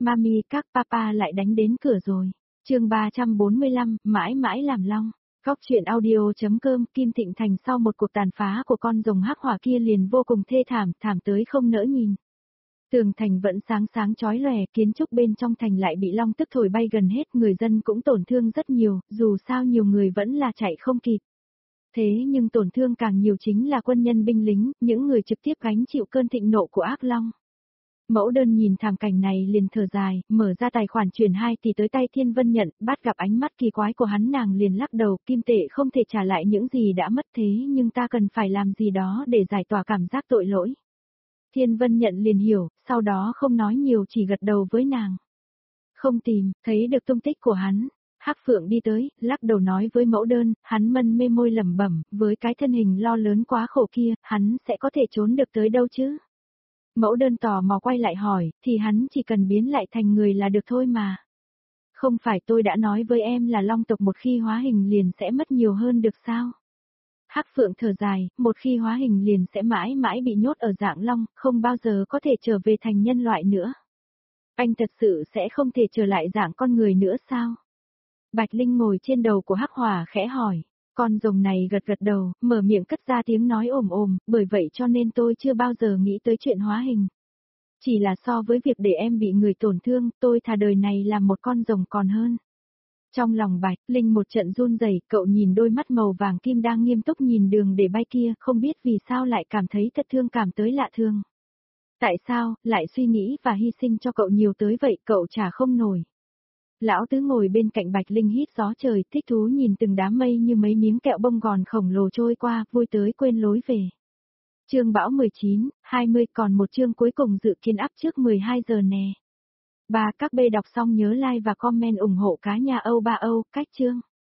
Mami các papa lại đánh đến cửa rồi. Chương 345, mãi mãi làm long. Góc truyện audio.com. Kim Thịnh Thành sau một cuộc tàn phá của con rồng hắc hỏa kia liền vô cùng thê thảm, thảm tới không nỡ nhìn. Tường thành vẫn sáng sáng chói lòe, kiến trúc bên trong thành lại bị long tức thổi bay gần hết, người dân cũng tổn thương rất nhiều, dù sao nhiều người vẫn là chạy không kịp. Thế nhưng tổn thương càng nhiều chính là quân nhân binh lính, những người trực tiếp gánh chịu cơn thịnh nộ của ác long. Mẫu đơn nhìn thảm cảnh này liền thở dài, mở ra tài khoản chuyển 2 tỷ tới tay Thiên Vân Nhận, bắt gặp ánh mắt kỳ quái của hắn nàng liền lắc đầu, kim tệ không thể trả lại những gì đã mất thế nhưng ta cần phải làm gì đó để giải tỏa cảm giác tội lỗi. Thiên Vân Nhận liền hiểu, sau đó không nói nhiều chỉ gật đầu với nàng. Không tìm, thấy được tung tích của hắn. Hắc Phượng đi tới, lắc đầu nói với mẫu đơn, hắn mân mê môi lẩm bẩm, với cái thân hình lo lớn quá khổ kia, hắn sẽ có thể trốn được tới đâu chứ? Mẫu đơn tò mò quay lại hỏi, thì hắn chỉ cần biến lại thành người là được thôi mà. Không phải tôi đã nói với em là long tộc một khi hóa hình liền sẽ mất nhiều hơn được sao? Hắc Phượng thở dài, một khi hóa hình liền sẽ mãi mãi bị nhốt ở dạng long, không bao giờ có thể trở về thành nhân loại nữa. Anh thật sự sẽ không thể trở lại dạng con người nữa sao? Bạch Linh ngồi trên đầu của Hắc Hỏa khẽ hỏi. Con rồng này gật gật đầu, mở miệng cất ra tiếng nói ồm ồm, bởi vậy cho nên tôi chưa bao giờ nghĩ tới chuyện hóa hình. Chỉ là so với việc để em bị người tổn thương, tôi thà đời này làm một con rồng còn hơn. Trong lòng Bạch Linh một trận run rẩy, cậu nhìn đôi mắt màu vàng kim đang nghiêm túc nhìn đường để bay kia, không biết vì sao lại cảm thấy thật thương cảm tới lạ thường. Tại sao, lại suy nghĩ và hy sinh cho cậu nhiều tới vậy, cậu trả không nổi. Lão Tứ ngồi bên cạnh Bạch Linh hít gió trời, thích thú nhìn từng đám mây như mấy miếng kẹo bông gòn khổng lồ trôi qua, vui tới quên lối về. Chương bão 19, 20 còn một chương cuối cùng dự kiến up trước 12 giờ nè. Các B đọc xong nhớ like và comment ủng hộ cá nhà Âu Ba Âu, cách chương.